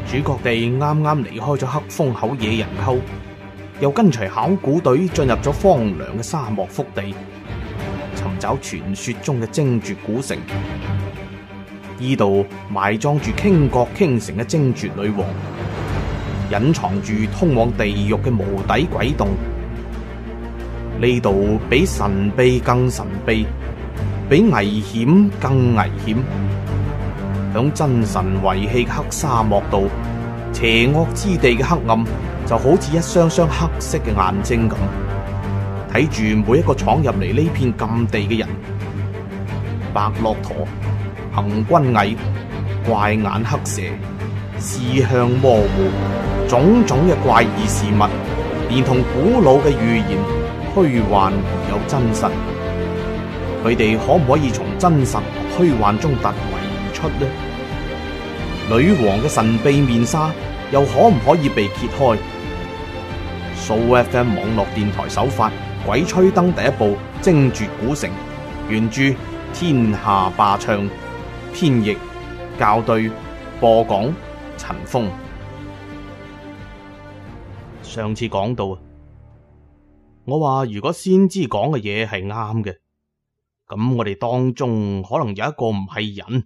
主角哋啱啱離開咗黑風口野人溝，又跟隨考古隊進入咗荒涼嘅沙漠腹地，尋找傳說中嘅精絕古城。呢度埋葬住傾國傾城嘅精絕女王，隱藏住通往地獄嘅無底鬼洞。呢度比神秘更神秘，比危險更危險。響真神遺棄嘅黑沙漠度，邪惡之地嘅黑暗就好似一雙雙黑色嘅眼睛咁，睇住每一個闖入嚟呢片禁地嘅人。白駱駝、行軍蟻、怪眼黑蛇、視向模糊，種種嘅怪異事物，連同古老嘅預言，虛幻而有真實。佢哋可唔可以從真實同虛幻中突圍而出呢？女王嘅神秘面紗又可唔可以被揭開？Sooo FM 網絡電台首發《鬼吹燈》第一部《精絕古城》，原著天下霸唱，編譯校對，播講陳峰。上次講到我話如果先知講嘅嘢係啱嘅，咁我哋當中可能有一個唔係人。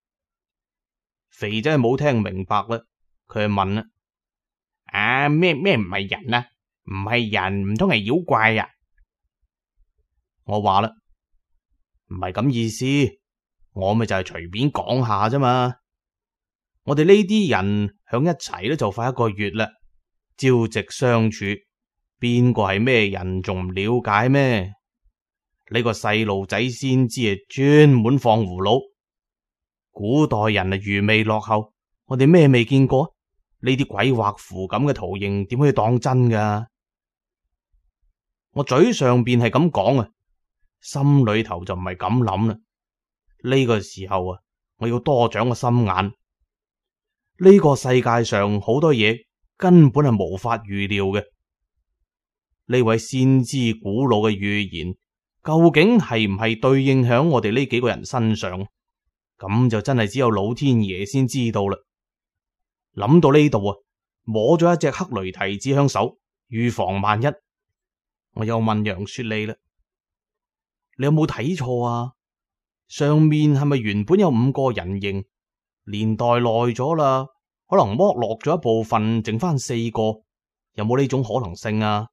肥仔冇聽明白啦，佢就問啦：咩唔係人啊？唔係人唔通係妖怪啊？我話啦，唔係咁意思，我咪就係隨便講下啫嘛。我哋呢啲人響一齊都就快1個月啦，朝夕相處，邊個係咩人仲唔了解咩？呢個細路仔先知係專門放葫蘆。古代人啊愚昧落後，我哋咩未見過？呢啲鬼畫符咁嘅圖形點可以當真噶？我嘴上邊係咁講啊，心裏頭就唔係咁諗啦。呢個時候啊，我要多長個心眼。呢個世界上好多嘢根本係無法預料嘅。呢位先知古老嘅預言，究竟係唔係對應響我哋呢幾個人身上？咁就真係只有老天爺先知道啦。諗到呢度啊，摸咗一隻黑雷提子響手，預防萬一。我又問楊雪莉啦：你有冇睇錯啊？上面係咪原本有5個人形？年代耐咗啦，可能剝落咗一部分，剩翻4個，有冇呢種可能性啊？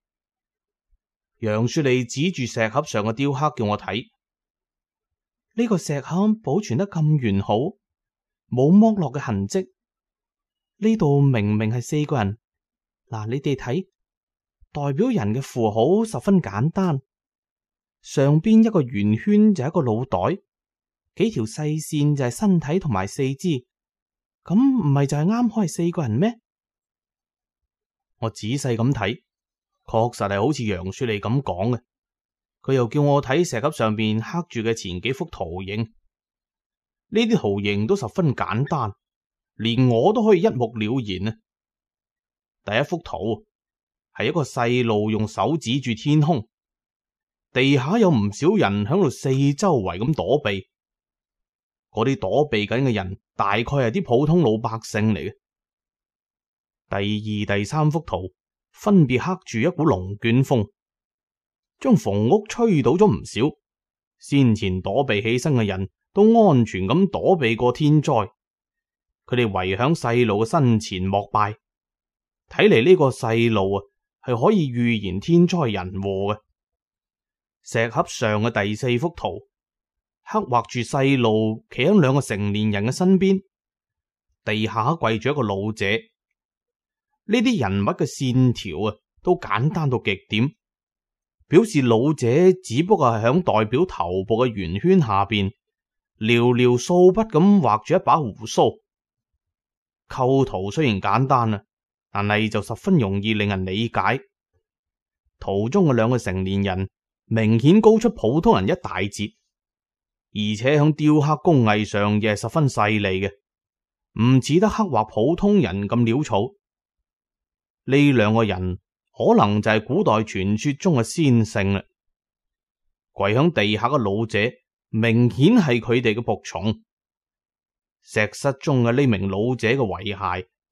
楊雪莉指住石盒上嘅雕刻叫我睇。呢個石盒保存得咁完好，冇剝落嘅痕跡。呢度明明係4個人，嗱，你哋睇，代表人嘅符號十分簡單，上邊一個圓圈就係一個腦袋，幾條細線就係身體同埋四肢，咁唔係就係啱好係4個人咩？我仔細咁睇，確實係好似楊雪莉咁講嘅。佢又叫我睇石盒上邊刻住嘅前幾幅圖形，呢啲圖形都十分簡單，連我都可以一目了然啊！第一幅圖係一個細路用手指住天空，地下有唔少人響度四周圍咁躲避，嗰啲躲避緊嘅人大概係啲普通老百姓嚟嘅。第2、第3幅圖分別刻住一股龍捲風，將房屋吹倒咗唔少，先前躲避起身嘅人都安全咁躲避過天災，佢哋圍響細路嘅身前膜拜。睇嚟呢個細路啊係可以預言天災人禍嘅。石盒上嘅第4幅圖刻畫住細路企喺2個成年人嘅身邊，地下跪住一個老者。呢啲人物嘅線條啊都簡單到極點，表示老者只不過係響代表頭部嘅圓圈下邊寥寥數筆咁畫住一把鬍鬚。構圖雖然簡單啊，但係就十分容易令人理解。圖中嘅2個成年人明顯高出普通人一大截，而且響雕刻工藝上亦係十分細膩嘅，唔似得刻畫普通人咁潦草。呢2個人可能就係古代傳說中嘅先聖啦。跪響地下嘅老者明顯係佢哋嘅僕從。石室中嘅呢名老者嘅遺骸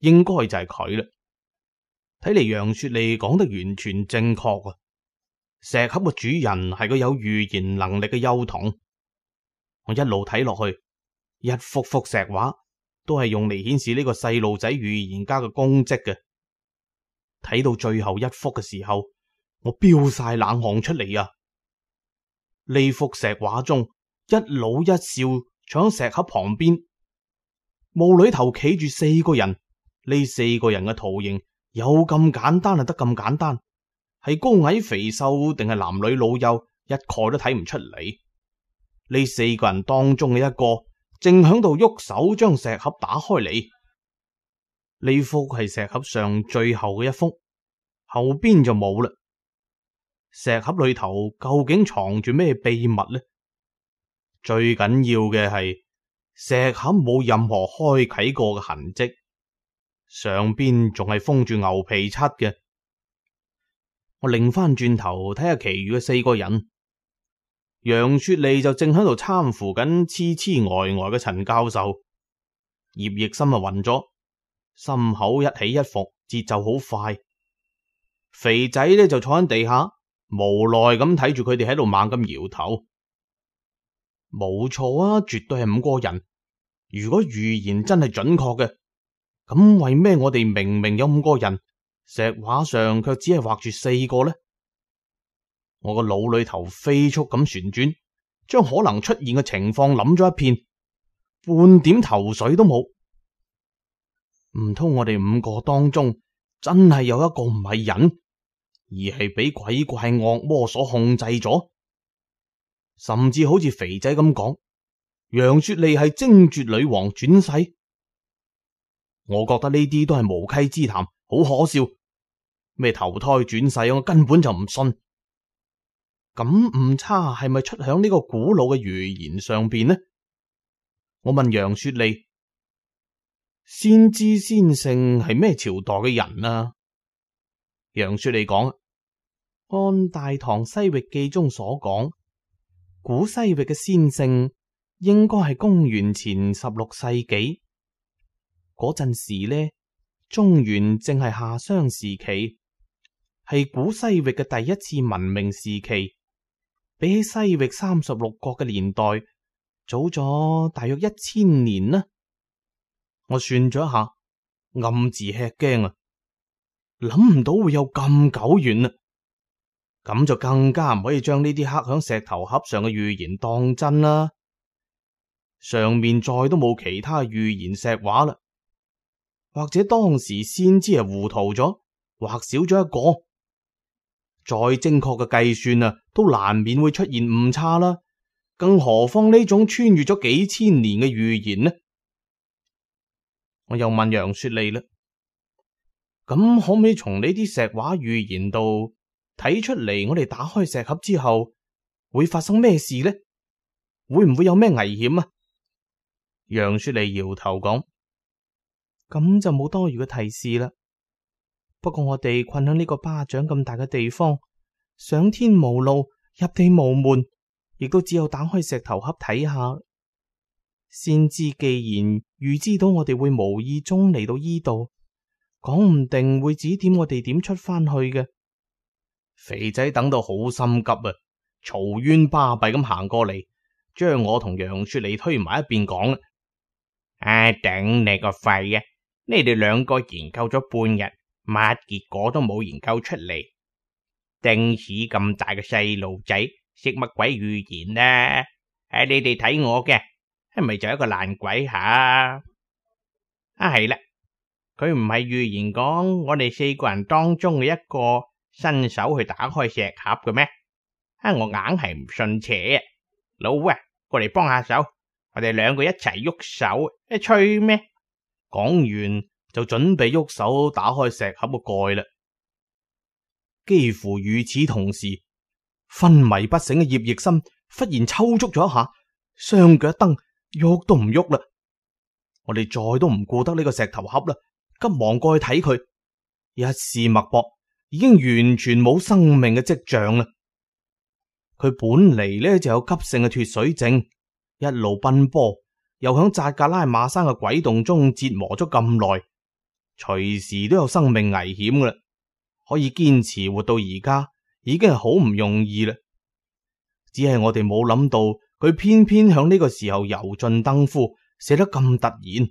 應該就係佢啦。睇嚟楊雪莉講得完全正確啊！石盒嘅主人係個有預言能力嘅幼童。我一路睇落去，一幅幅石畫都係用嚟顯示呢個細路仔預言家嘅功績嘅。睇到最後一幅嘅時候，我飆晒冷汗出嚟啊！呢幅石畫中，一老一少坐喺石盒旁邊，墓裏頭企住4個人。呢4個人嘅圖形有咁簡單就得咁簡單，係高矮肥瘦定係男女老幼，一概都睇唔出嚟。呢4個人當中嘅一個正響度喐手將石盒打開嚟。呢幅係石盒上最後嘅一幅，後邊就冇啦。石盒裏頭究竟藏住咩秘密呢？最緊要嘅係石盒冇任何開啟過嘅痕跡，上邊仲係封住牛皮漆嘅。我擰翻轉頭睇下其餘嘅4個人，楊雪莉就正喺度攙扶緊痴痴呆呆嘅陳教授，葉奕森啊暈咗，心口一起一伏，節奏好快。肥仔呢就坐喺地下，無奈咁睇住佢哋喺度猛咁搖頭。冇錯啊，絕對係5個人。如果預言真係準確嘅，咁為咩我哋明明有5個人，石畫上卻只係畫住4個呢？我個腦裏頭飛速咁旋轉，將可能出現嘅情況諗咗一遍，半點頭緒都冇。唔通我哋5個當中真係有一個唔係人，而係俾鬼怪惡魔所控制咗？甚至好似肥仔咁講，楊雪莉係精絕女王轉世。我覺得呢啲都係無稽之談，好可笑。咩投胎轉世，我根本就唔信。咁誤差係咪出響呢個古老嘅預言上邊呢？我問楊雪莉，先知先聖係咩朝代嘅人啊？楊雪莉講，按《大唐西域記》中所講，古西域嘅先聖應該係公元前16世紀。嗰陣時呢，中原正係夏商時期，係古西域嘅第一次文明時期，比起西域36國嘅年代早咗大約1000年啦。我算咗一下，暗自吃驚啊！諗唔到會有咁久遠啊！咁就更加唔可以將呢啲刻響石頭盒上嘅預言當真啦。上面再都冇其他預言石畫啦。或者當時先知係糊塗咗，畫少咗一個，再精確嘅計算啊，都難免會出現誤差啦。更何況呢種穿越咗幾千年嘅預言呢？我又問楊雪莉啦，咁可唔可以從呢啲石畫預言度睇出嚟，我哋打開石盒之後會發生咩事呢？會唔會有咩危險啊？楊雪莉搖頭講，咁就冇多餘嘅提示啦。不過我哋困喺呢個巴掌咁大嘅地方，上天無路，入地無門，亦都只有打開石頭盒睇下。先知既然預知到我哋會無意中嚟到依度，講唔定會指點我哋點出翻去嘅。肥仔等到好心急啊，嘈冤巴閉咁行過嚟，將我同楊雪莉推埋一邊講，頂你個肺啊！你哋2個研究咗半日，乜結果都冇研究出嚟。丁屎咁大嘅細路仔，識乜鬼預言啊？你哋睇我嘅，係咪就一個爛鬼吓？係啦，佢唔係預言講我哋4個人當中嘅一個伸手去打開石盒嘅咩？我硬係唔信邪啊！老啊，過嚟幫下手，我哋2個一齊喐手，吹咩？講完就準備喐手打開石盒嘅蓋啦。幾乎與此同時，昏迷不醒嘅葉奕森忽然抽搐咗一下，雙腳一蹬，喐都唔喐啦。我哋再都唔顧得呢個石頭盒啦，急忙過去睇佢，一試脈搏，已經完全冇生命嘅跡象啦。佢本嚟呢就有急性嘅脫水症，一路奔波，又響扎格拉馬山嘅鬼洞中折磨咗咁耐， 隨時都有生命危險噶啦，可以堅持活到而家已經係好唔容易啦。只係我哋冇諗到佢偏偏響呢個時候油盡燈枯，死得咁突然。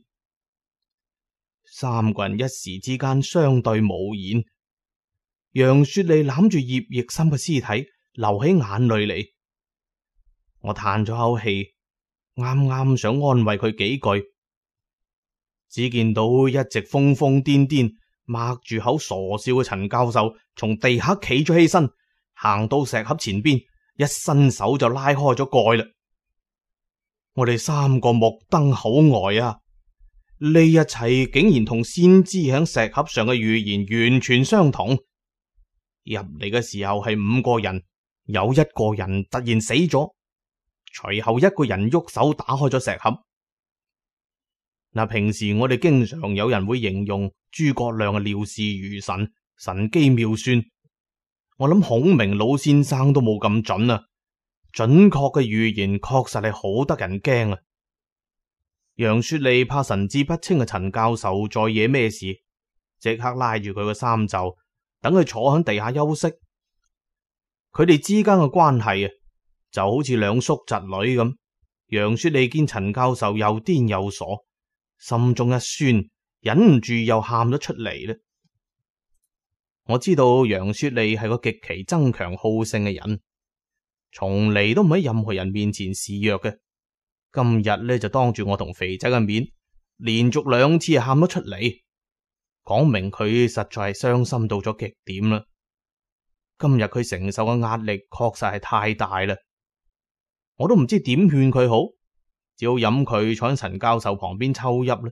三個人一時之間相對無言。楊雪莉攬住葉奕深嘅屍體，流起眼淚嚟。我嘆咗口氣，啱啱想安慰佢幾句，只見到一直瘋瘋癲癲、擘住口傻笑嘅陳教授從地下企咗起身，行到石盒前邊，一伸手就拉開咗蓋啦。我哋三個目瞪口呆啊！呢一切竟然同先知響石盒上嘅預言完全相同。入嚟嘅時候係5個人，有一個人突然死咗，隨後一個人喐手打開咗石盒。嗱，平時我哋經常有人會形容諸葛亮嘅料事如神，神機妙算。我諗孔明老先生都冇咁準啊！準確嘅預言確實係好得人驚啊！楊雪莉怕神志不清嘅陳教授再惹咩事，即刻拉住佢個衫袖，等佢坐喺地下休息。佢哋之間嘅關係啊，就好似兩叔侄女咁。楊雪莉見陳教授又癲又傻，心中一酸，忍唔住又喊咗出嚟啦。我知道楊雪莉係個極其爭強好勝嘅人，從嚟都唔喺任何人面前示弱嘅。今日呢，就當住我同肥仔嘅面，連續2次喊咗出嚟，講明佢實在係傷心到咗極點啦。今日佢承受嘅壓力確實係太大啦，我都唔知點勸佢好，只好飲佢坐喺陳教授旁邊抽泣啦。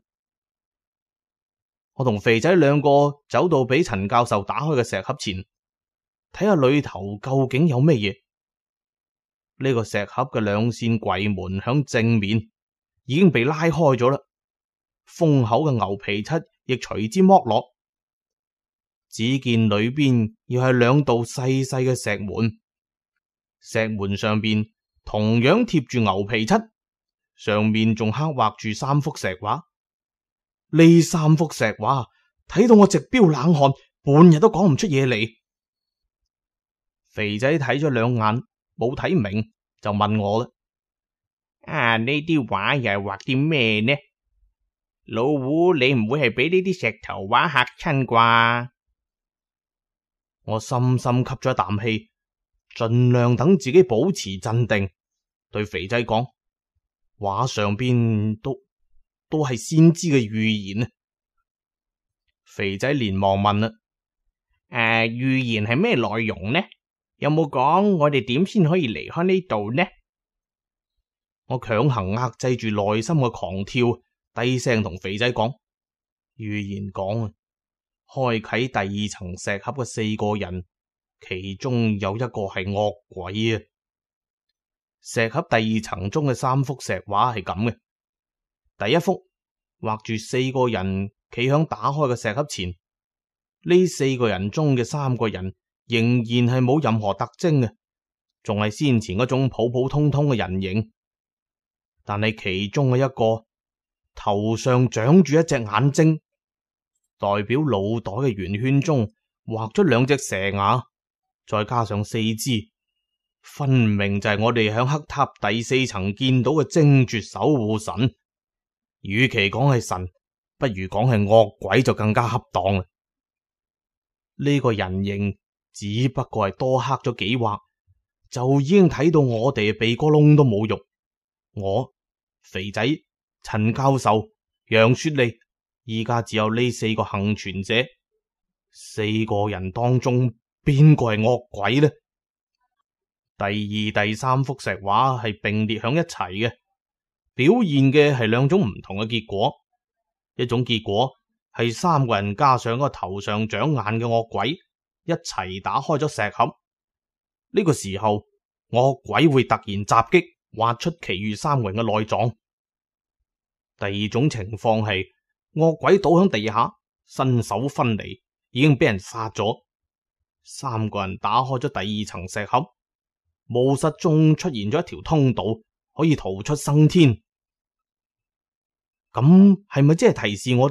我同肥仔2個走到俾陳教授打開嘅石盒前，睇下裏頭究竟有咩嘢。呢個石盒嘅2扇櫃門響正面已經被拉開咗啦，封口嘅牛皮漆亦隨之剝落，只見裏邊要係2道細細嘅石門，石門上邊同樣貼住牛皮漆，上面仲刻畫住3幅石畫。呢3幅石畫睇到我直飆冷汗，半日都講唔出嘢嚟。肥仔睇咗2眼，冇睇明，就問我啦：呢啲畫又係畫啲咩呢？老胡，你唔會係俾呢啲石頭畫嚇親啩？我深深吸咗一啖氣，盡量等自己保持鎮定，對肥仔講：畫上邊都係先知嘅預言啊！肥仔連忙問啦：預言係咩內容呢？有冇講我哋點先可以離開呢度呢？我強行壓制住內心嘅狂跳，低聲同肥仔講：預言講啊，開啟第2層石盒嘅4個人，其中有一個係惡鬼啊！石盒第2層中嘅3幅石畫係咁嘅。第一幅畫住4個人企響打開嘅石盒前，呢4個人中嘅3個人仍然係冇任何特徵嘅，仲係先前嗰種普普通通嘅人形。但係其中嘅一個頭上長住一隻眼睛，代表腦袋嘅圓圈中畫咗2隻蛇牙，再加上4肢，分明就係我哋響黑塔第4層見到嘅精絕守護神。與其講係神，不如講係惡鬼就更加恰當啦。呢個人形只不過係多刻咗幾畫，就已經睇到我哋嘅鼻哥窿都冇肉。我、肥仔、陳教授、楊雪莉，依家只有呢4個幸存者。4個人當中邊個係惡鬼呢？第2、第3幅石畫係並列響一齊嘅，表現嘅係2種唔同嘅結果。一種結果係3個人加上個頭上長眼嘅惡鬼一齊打開咗石盒，呢個時候惡鬼會突然襲擊，挖出其餘3個人嘅內臟。第2種情況係惡鬼倒響地下，身首分離，已經俾人殺咗。3個人打開咗第2層石盒，墓室中出現咗一條通道，可以逃出生天。咁係咪即係提示我哋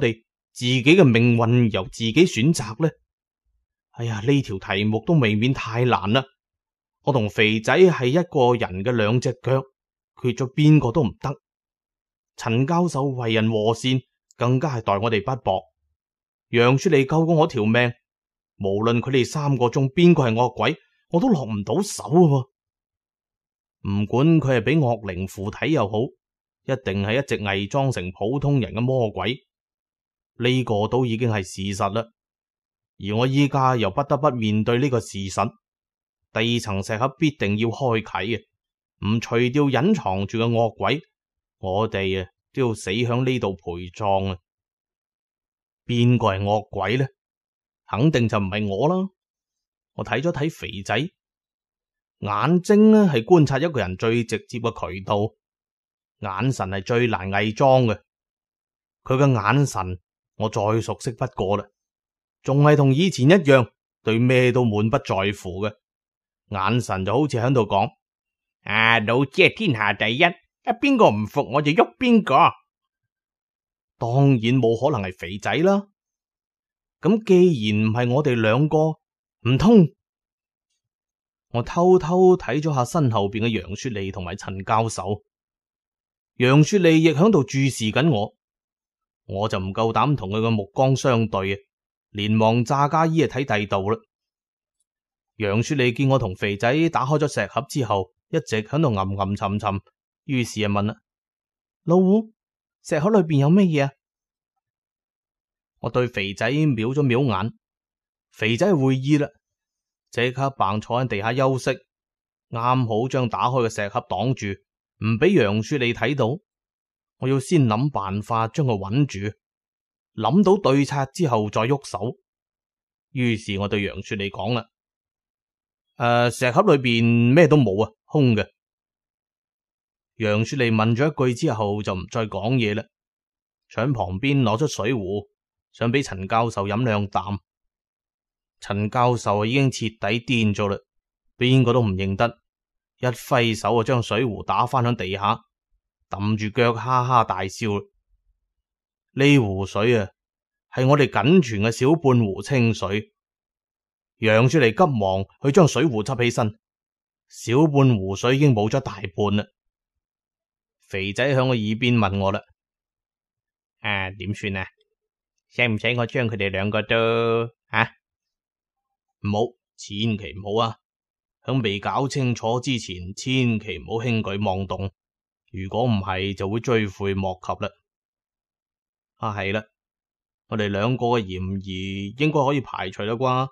自己嘅命運由自己選擇呢？哎呀，呢條題目都未免太難啦！我同肥仔係一個人嘅兩隻腳，缺咗邊個都唔得。陳教授為人和善，更加係待我哋不薄。楊雪莉救過我條命，無論佢哋三個中邊個係惡鬼，我都落唔到手啊！唔管佢係俾惡靈附體又好，一定係一直偽裝成普通人嘅魔鬼，呢個都已經係事實啦。而我依家又不得不面對呢個事實，第二層石盒必定要開啟嘅，唔除掉隱藏住嘅惡鬼，我哋都要死響呢度陪葬啊！邊個係惡鬼呢？肯定就唔係我啦。我睇咗睇肥仔，眼睛呢係觀察一個人最直接嘅渠道，眼神係最難偽裝嘅。佢嘅眼神我再熟悉不過啦，仲係同以前一樣，對咩都滿不在乎嘅眼神，就好似喺度講：老子係天下第一，邊個唔服我就喐邊個。當然冇可能係肥仔啦。咁既然唔係我哋兩個，唔通？我偷偷睇咗下身後邊嘅楊雪莉同埋陳教授，楊雪莉亦喺度注視緊我，我就唔夠膽同佢嘅目光相對啊，連忙詐假意睇第度啦。楊雪莉見我同肥仔打開咗石盒之後，一直喺度吟吟沉沉，於是就問啦：老胡，石盒裏邊有乜嘢啊？我對肥仔瞄咗瞄眼，肥仔會意啦，即刻扮坐喺地下休息，啱好將打開嘅石盒擋住，唔俾楊雪莉睇到。我要先諗辦法將佢穩住，諗到對策之後再喐手。於是我對楊雪莉講啦：石盒裏邊咩都冇啊，空嘅。楊雪莉問咗一句之後就唔再講嘢啦，喺旁邊攞出水壺，想俾陳教授飲兩啖。陳教授已經徹底癲咗啦，邊個都唔認得，一揮手就將水壺打翻響地下，揼住腳哈哈大笑。呢壺水係我哋僅存嘅小半壺清水。楊雪莉急忙去將水壺執起身，小半壺水已經冇咗大半啦。肥仔響我耳邊問我啦：點算啊？使唔使我將佢哋兩個都唔好，千祈唔好啊！響未搞清楚之前，千祈唔好輕舉妄動。如果唔係，就會追悔莫及啦。係啦，我哋兩個嘅嫌疑應該可以排除啦啩？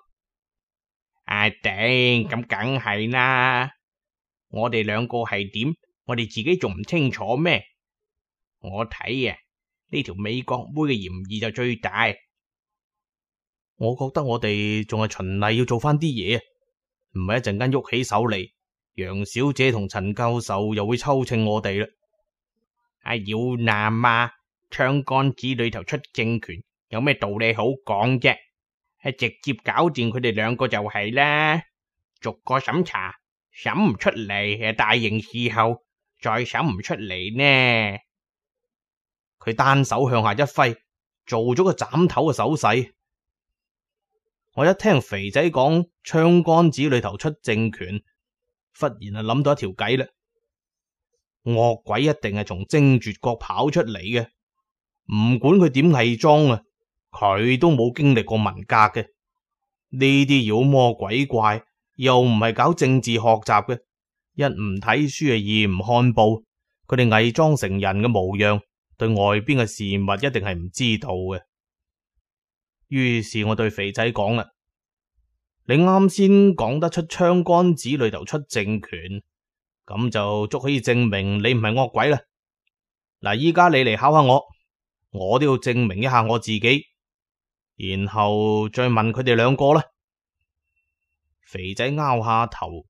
頂，咁梗係啦。我哋兩個係點？我哋自己仲唔清楚咩？我睇呢條美國妹嘅嫌疑就最大。我覺得我哋仲係循例要做翻啲嘢，唔係一陣間喐起手嚟，楊小姐同陳教授又會抽稱我哋啦。妖男啊，槍桿子裏頭出政權，有咩道理好講啫？直接搞掂佢哋兩個就係啦，逐個審查，審唔出嚟，大刑事後再審唔出嚟呢？佢單手向下一揮，做咗個斬頭嘅手勢。我一聽肥仔講槍桿子裏頭出政權，忽然諗到一條計啦。惡鬼一定係從精絕國跑出嚟嘅，唔管佢點偽裝啊，佢都冇經歷過文革嘅。呢啲妖魔鬼怪又唔係搞政治學習嘅，一唔睇書二唔看報，佢哋偽裝成人嘅模樣，對外邊嘅事物一定係唔知道嘅。於是我對肥仔講啦：你啱先講得出槍桿子裏頭出政權，咁就足可以證明你唔係惡鬼啦。嗱，依家你嚟考下我，我都要證明一下我自己，然後再問佢哋兩個啦。肥仔拗下頭，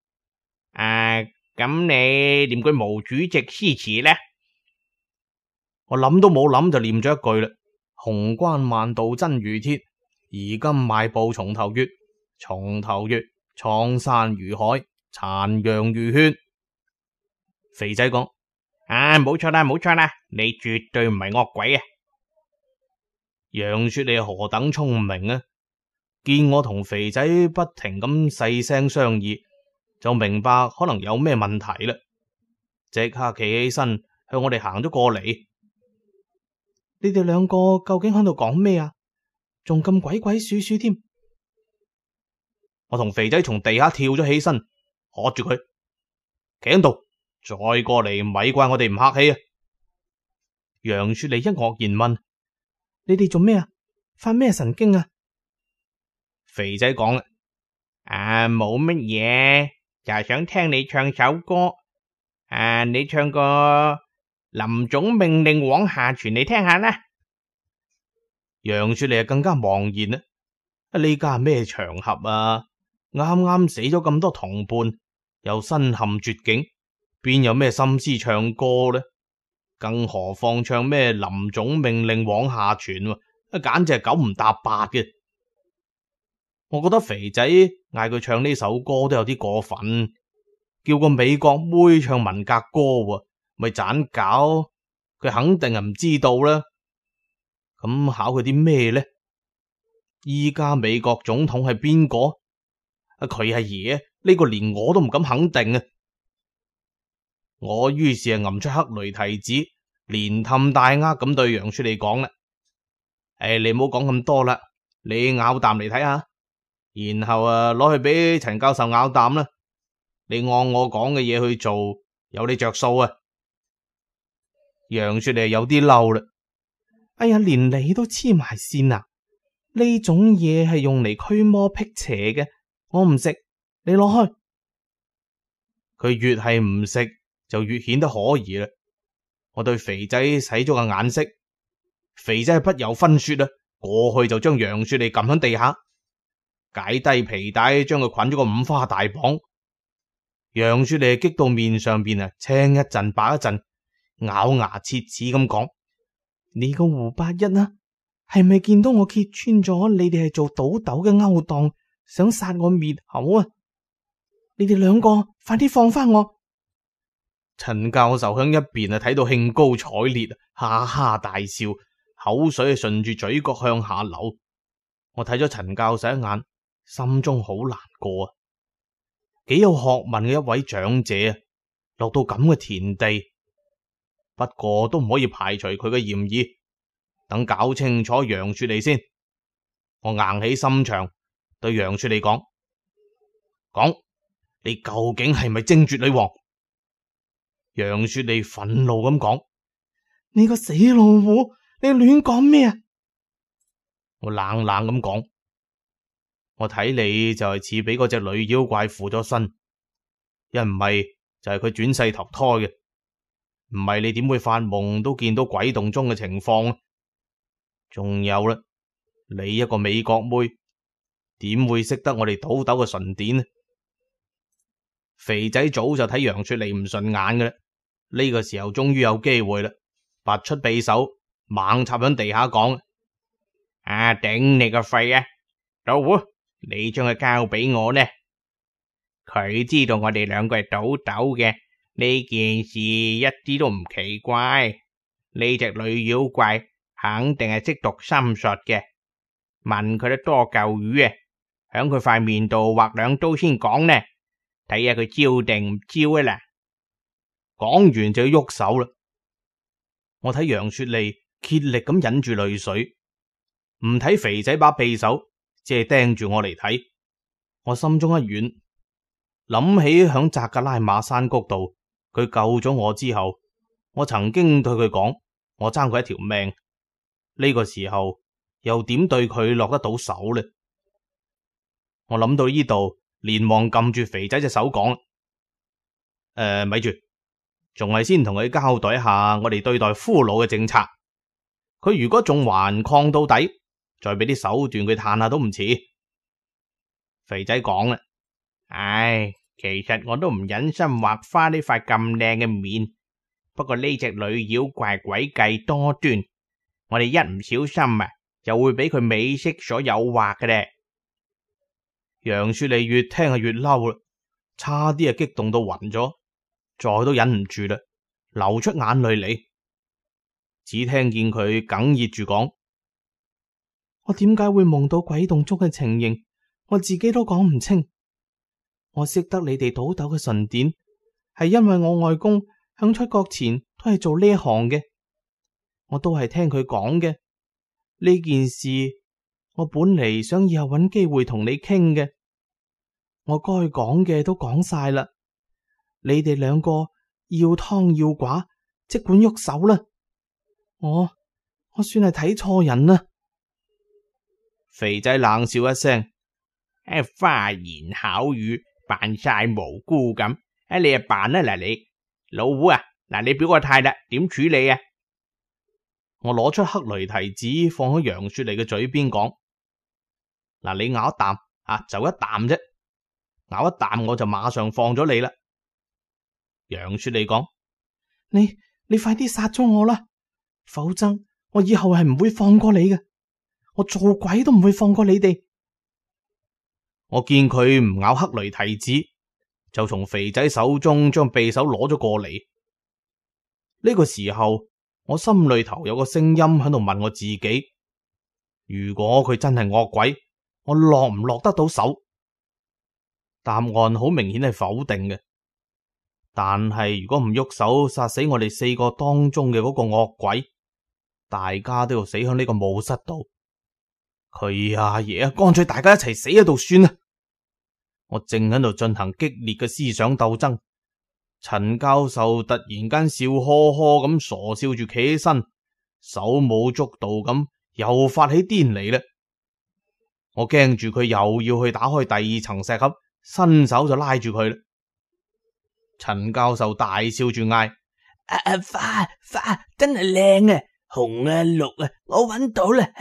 咁你念句毛主席詩詞呢？我諗都冇諗就念咗一句啦：鴻關萬道真如鐵，而今邁步從頭越，從頭越，蒼山如海，殘陽如血。肥仔講：冇錯啦，冇錯啦，你絕對唔係惡鬼啊！ 楊雪你何等聰明啊！見我同肥仔不停咁細聲商議，就明白可能有咩問題啦，即刻企起身向我哋行咗過嚟。你哋兩個究竟喺度講咩啊？仲咁鬼鬼祟祟添！我同肥仔從地下跳咗起身，喝住佢，企喺度，再過嚟咪怪我哋唔客氣啊！楊雪莉一愕然問：你哋做咩啊？發咩神經啊？肥仔講啦：冇乜嘢，就係想聽你唱首歌。你唱個林總命令往下傳嚟聽下啦。楊雪莉更加茫然啦，呢家係咩場合啊？啱啱死咗咁多同伴，又身陷絕境，邊有咩心思唱歌呢？更何況唱咩林總命令往下傳，簡直係九唔搭八嘅。我覺得肥仔嗌佢唱呢首歌都有啲過分，叫個美國妹唱文革歌，咪盞搞，佢肯定係唔知道啦。咁考佢啲咩呢？依家美國總統係邊個？佢係爺，呢個連我都唔敢肯定啊！我於是係揞出克雷提子，連氹帶呃咁對楊雪莉講啦：你唔好講咁多啦，你咬啖嚟睇下，然後攞去俾陳教授咬啖啦。你按我講嘅嘢去做，有你着數啊！楊雪莉有啲嬲啦，哎呀，連你都黐埋線啊！呢種嘢係用嚟驅魔辟邪嘅，我唔食，你攞開。佢越係唔食，就越顯得可疑啦。我對肥仔使咗個眼色，肥仔係不由分說啦，過去就將楊雪莉撳喺地下，解低皮帶，將佢捆咗個五花大綁。楊雪莉激到面上邊青一陣白一陣，咬牙切齒咁講：你個胡八一啊，係咪見到我揭穿咗你哋係做賭斗嘅勾當，想殺我滅口啊？你哋兩個快啲放翻我！陳教授響一邊睇到興高采烈，哈哈大笑，口水順住嘴角向下流。我睇咗陳教授一眼，心中好難過啊！幾有學問嘅一位長者啊，落到咁嘅田地，不過都唔可以排除佢嘅嫌疑。等搞清楚楊雪莉先。我硬起心腸對楊雪莉講：你究竟係咪精絕女王？楊雪莉憤怒咁講：你個死老虎，你亂講咩啊？我冷冷咁講：我睇你就係似俾嗰隻女妖怪附咗身，一唔係就係佢轉世投胎嘅，唔係你點會發夢都見到鬼洞中嘅情況？仲有啦，你一個美國妹，點會識得我哋賭斗嘅純典呢？肥仔早就睇楊雪莉唔順眼嘅啦，呢個時候終於有機會啦，拔出匕首猛插響地下講：頂你個肺啊！老虎，你將佢交俾我呢？佢知道我哋兩個係賭斗嘅，呢件事一啲都唔奇怪。呢隻女妖怪肯定係識讀心術嘅，問佢都多嚿魚啊，響佢塊面度劃兩刀先講呢，睇下佢招定唔招啊啦！講完就要喐手啦。我睇楊雪莉竭力咁忍住淚水，唔睇肥仔把匕首，只係盯住我嚟睇。我心中一軟，諗起響扎格拉瑪山谷度，佢救咗我之後，我曾經對佢講，我爭佢一條命。呢個時候又點對佢落得到手呢？我諗到呢度，連忙撳住肥仔隻手講：咪住，仲係先同佢交代一下我哋對待俘虜嘅政策。佢如果仲頑抗到底，再俾啲手段佢嘆下都唔遲。肥仔講啦：其實我都唔忍心畫花呢塊咁靚嘅面，不過呢隻女妖怪詭計多端，我哋一唔小心就會俾佢美色所誘惑嘅咧。楊雪莉越聽越嬲啦，差啲激動到暈咗，再都忍唔住啦，流出眼淚嚟。只聽見佢哽咽住講： 我點解會夢到鬼洞中嘅情形，我自己都講唔清。我識得你哋倒斗嘅神典，係因為我外公響出國前都係做呢行嘅，我都係聽佢講嘅。呢件事我本嚟想以後揾機會同你傾嘅，我該講嘅都講晒啦。你哋兩個要湯要寡，即管喐手啦。我算係睇錯人啦。 肥仔冷笑一聲，花言巧語，扮晒無辜咁。你啊扮啦嗱，你老胡啊，嗱你表個態啦，點處理啊？我攞出黑雷提子放喺楊雪梨嘅嘴邊講，嗱你咬一啖啊，就一啖啫，咬一啖我就馬上放咗你啦。楊雪梨講， 你快啲殺咗我啦，否則我以後係唔會放過你嘅，我做鬼都唔會放過你哋。 我見佢唔咬黑雷提子，就從肥仔手中將匕首攞咗過嚟。呢個時候，我心裏頭有個聲音喺度問我自己，如果佢真係惡鬼，我落唔落得到手？答案好明顯係否定嘅。但係如果唔喐手殺死我哋4個當中嘅嗰個惡鬼，大家都要死喺呢個墓室度。佢阿爺啊，乾脆大家一齊死喺度算啦！我正喺度進行激烈嘅思想鬥爭，陳教授突然間笑呵呵咁傻笑住企起身，手舞足蹈咁又發起癲嚟啦！我驚住佢又要去打開第2層石盒，伸手就拉住佢啦。陳教授大笑住嗌：花真係靚啊，紅啊綠啊，我揾到啦！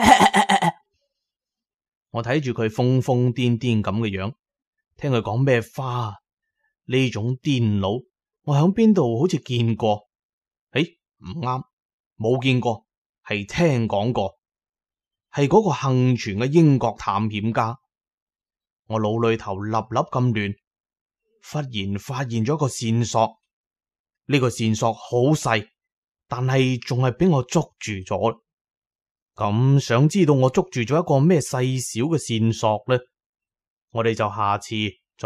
我睇住佢瘋瘋癲癲咁嘅樣，聽佢講咩花，呢種癲佬我響邊度好似見過？唔啱，冇見過，係聽講過，係嗰個幸存嘅英國探險家。我腦裏頭粒粒咁亂，忽然發現咗個線索。呢個線索好細，但係仲係俾我捉住咗。咁想知道我捉住咗一個咩細小嘅線索呢？我哋就下次